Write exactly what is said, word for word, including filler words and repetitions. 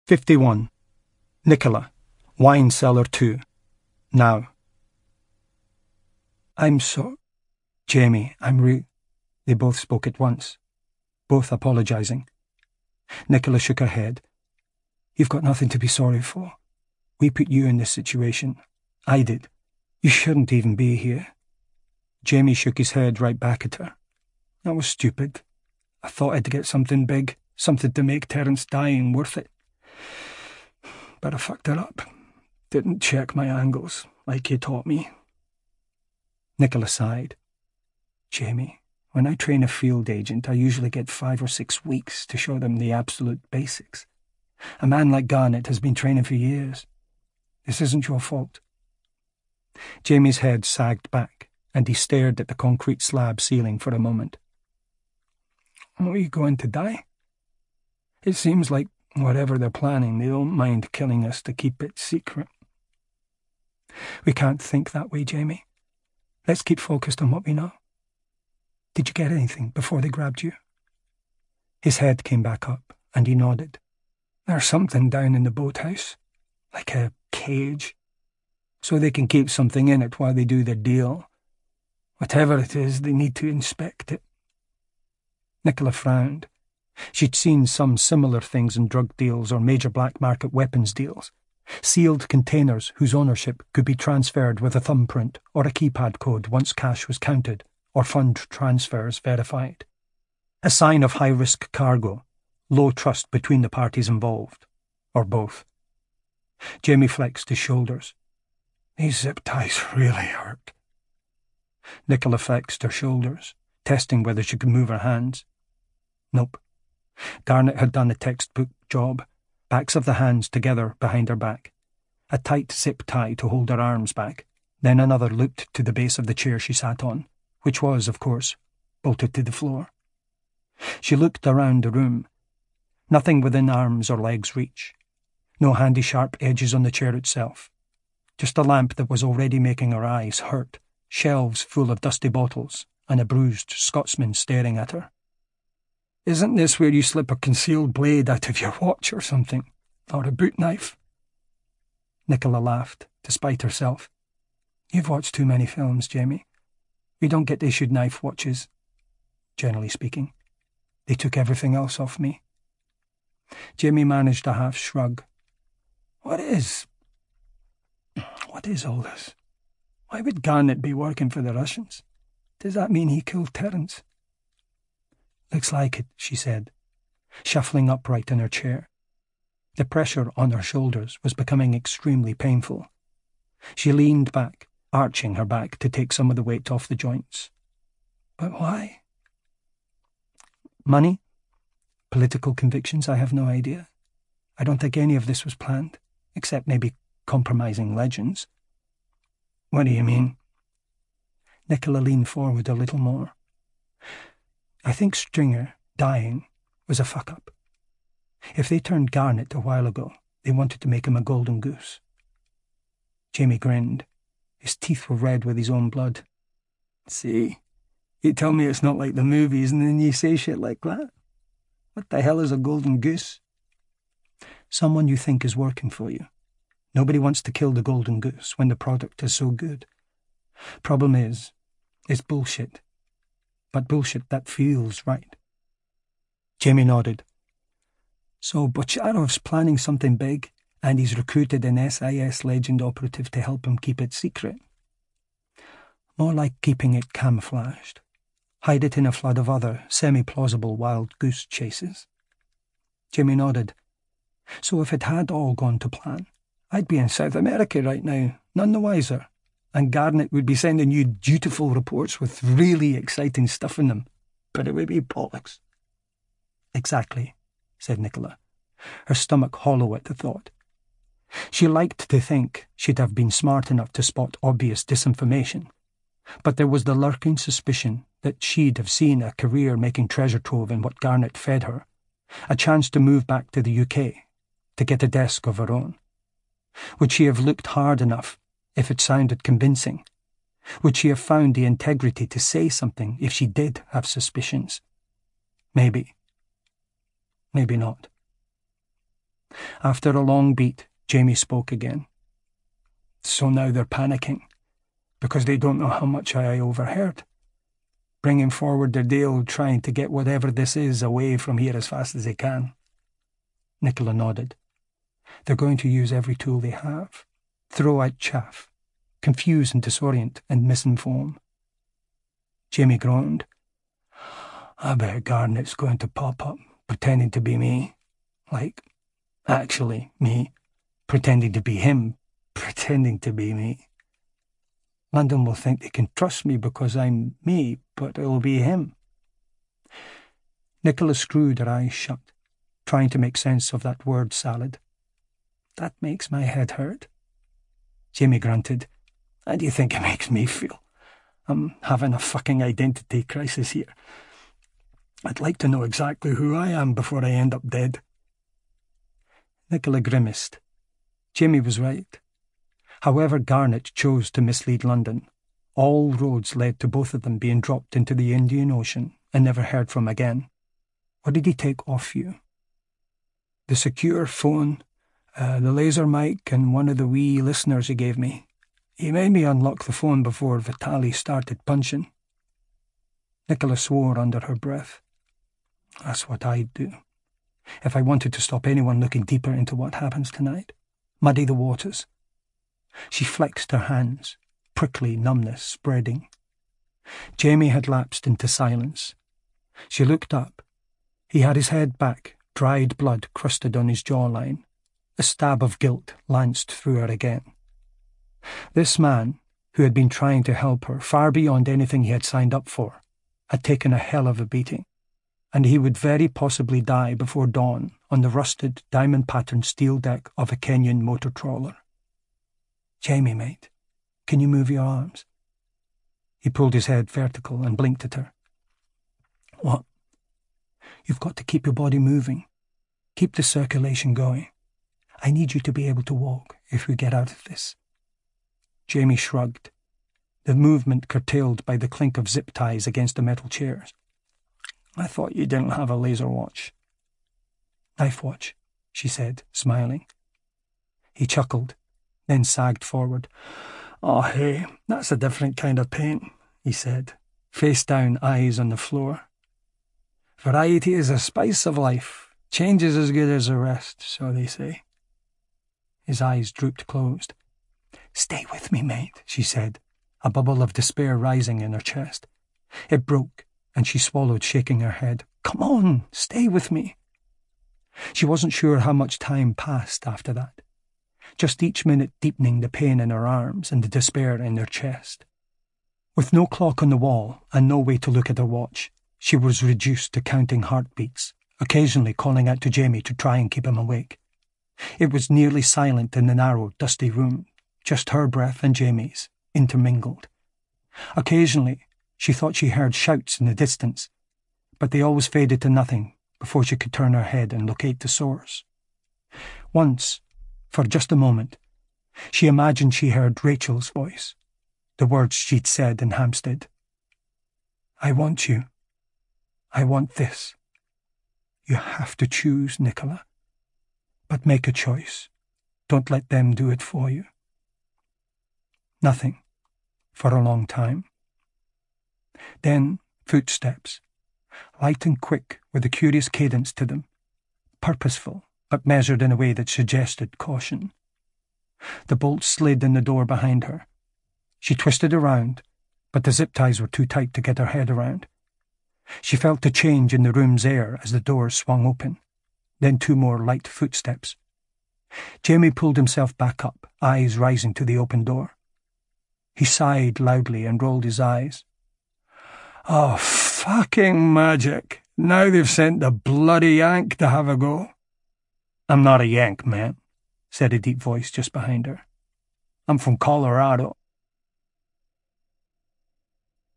fifty-one. Nicola, Wine Cellar two. Now. I'm so... Jamie, I'm Ru. They both spoke at once, both apologising. Nicola shook her head. You've got nothing to be sorry for. We put you in this situation. I did. You shouldn't even be here. Jamie shook his head right back at her. That was stupid. I thought I'd get something big, something to make Terence dying worth it. But I fucked it up. Didn't check my angles, like you taught me. Nicola sighed. Jamie, when I train a field agent, I usually get five or six weeks to show them the absolute basics. A man like Garnett has been training for years. This isn't your fault. Jamie's head sagged back, and he stared at the concrete slab ceiling for a moment. Are you going to die? It seems like whatever they're planning, they don't mind killing us to keep it secret. We can't think that way, Jamie. Let's keep focused on what we know. Did you get anything before they grabbed you? His head came back up, and he nodded. There's something down in the boathouse, like a cage, so they can keep something in it while they do their deal. Whatever it is, they need to inspect it. Nicola frowned. She'd seen some similar things in drug deals or major black market weapons deals. Sealed containers whose ownership could be transferred with a thumbprint or a keypad code once cash was counted or fund transfers verified. A sign of high-risk cargo, low trust between the parties involved, or both. Jamie flexed his shoulders. These zip ties really hurt. Nicola flexed her shoulders, testing whether she could move her hands. Nope. Garnett had done a textbook job, backs of the hands together behind her back. A tight zip tie to hold her arms back, then another looped to the base of the chair she sat on, which was, of course, bolted to the floor. She looked around the room. Nothing within arms or legs' reach. No handy sharp edges on the chair itself. Just a lamp that was already making her eyes hurt, shelves full of dusty bottles, and a bruised Scotsman staring at her. Isn't this where you slip a concealed blade out of your watch or something? Or a boot knife? Nicola laughed, despite herself. You've watched too many films, Jamie. We don't get issued knife watches, generally speaking. They took everything else off me. Jamie managed a half shrug. What is... What is all this? Why would Garnett be working for the Russians? Does that mean he killed Terence? Looks like it, she said, shuffling upright in her chair. The pressure on her shoulders was becoming extremely painful. She leaned back, arching her back to take some of the weight off the joints. But why? Money? Political convictions? I have no idea. I don't think any of this was planned, except maybe compromising legends. What do you mean? Nicola leaned forward a little more. I think Stringer dying was a fuck-up. If they turned Garnett a while ago, they wanted to make him a golden goose. Jamie grinned. His teeth were red with his own blood. See, you tell me it's not like the movies and then you say shit like that? What the hell is a golden goose? Someone you think is working for you. Nobody wants to kill the golden goose when the product is so good. Problem is, it's bullshit. But bullshit that feels right. Jamie nodded. So Bocharov's planning something big, and he's recruited an S I S legend operative to help him keep it secret. More like keeping it camouflaged. Hide it in a flood of other, semi-plausible wild goose chases. Jamie nodded. So if it had all gone to plan, I'd be in South America right now, none the wiser, and Garnett would be sending you dutiful reports with really exciting stuff in them, but it would be bollocks. Exactly, said Nicola, her stomach hollow at the thought. She liked to think she'd have been smart enough to spot obvious disinformation, but there was the lurking suspicion that she'd have seen a career-making treasure trove in what Garnett fed her, a chance to move back to the U K, to get a desk of her own. Would she have looked hard enough if it sounded convincing? Would she have found the integrity to say something if she did have suspicions? Maybe. Maybe not. After a long beat, Jamie spoke again. So now they're panicking, because they don't know how much I overheard. Bringing forward their deal, trying to get whatever this is away from here as fast as they can. Nicola nodded. They're going to use every tool they have. Throw out chaff. Confuse and disorient and misinform. Jamie groaned. I bet Garnett's going to pop up, pretending to be me. Like, actually, me. Pretending to be him. Pretending to be me. London will think they can trust me because I'm me, but it'll be him. Nicola screwed her eyes shut, trying to make sense of that word salad. That makes my head hurt. Jamie grunted. How do you think it makes me feel? I'm having a fucking identity crisis here. I'd like to know exactly who I am before I end up dead. Nicola grimaced. Jamie was right. However Garnett chose to mislead London, all roads led to both of them being dropped into the Indian Ocean and never heard from again. What did he take off you? The secure phone, uh, the laser mic, and one of the wee listeners he gave me. He made me unlock the phone before Vitali started punching. Nicola swore under her breath. That's what I'd do, if I wanted to stop anyone looking deeper into what happens tonight. Muddy the waters. She flexed her hands, prickly numbness spreading. Jamie had lapsed into silence. She looked up. He had his head back, dried blood crusted on his jawline. A stab of guilt lanced through her again. This man, who had been trying to help her far beyond anything he had signed up for, had taken a hell of a beating, and he would very possibly die before dawn on the rusted, diamond-patterned steel deck of a Kenyan motor trawler. Jamie, mate, can you move your arms? He pulled his head vertical and blinked at her. What? You've got to keep your body moving. Keep the circulation going. I need you to be able to walk if we get out of this. Jamie shrugged, the movement curtailed by the clink of zip ties against the metal chairs. I thought you didn't have a laser watch. Knife watch, she said, smiling. He chuckled, then sagged forward. Oh, hey, that's a different kind of pain, he said, face down, eyes on the floor. Variety is a spice of life. Change is as good as the rest, so they say. His eyes drooped closed. Stay with me, mate, she said, a bubble of despair rising in her chest. It broke, and she swallowed, shaking her head. Come on, stay with me. She wasn't sure how much time passed after that, just each minute deepening the pain in her arms and the despair in her chest. With no clock on the wall and no way to look at her watch, she was reduced to counting heartbeats, occasionally calling out to Jamie to try and keep him awake. It was nearly silent in the narrow, dusty room, just her breath and Jamie's, intermingled. Occasionally, she thought she heard shouts in the distance, but they always faded to nothing before she could turn her head and locate the source. Once, for just a moment, she imagined she heard Rachel's voice, the words she'd said in Hampstead. I want you. I want this. You have to choose, Nicola. But make a choice. Don't let them do it for you. Nothing, for a long time. Then footsteps, light and quick with a curious cadence to them, purposeful but measured in a way that suggested caution. The bolt slid in the door behind her. She twisted around, but the zip ties were too tight to get her head around. She felt the change in the room's air as the door swung open, then two more light footsteps. Jamie pulled himself back up, eyes rising to the open door. He sighed loudly and rolled his eyes. Oh, fucking magic. Now they've sent the bloody Yank to have a go. I'm not a Yank, man, said a deep voice just behind her. I'm from Colorado.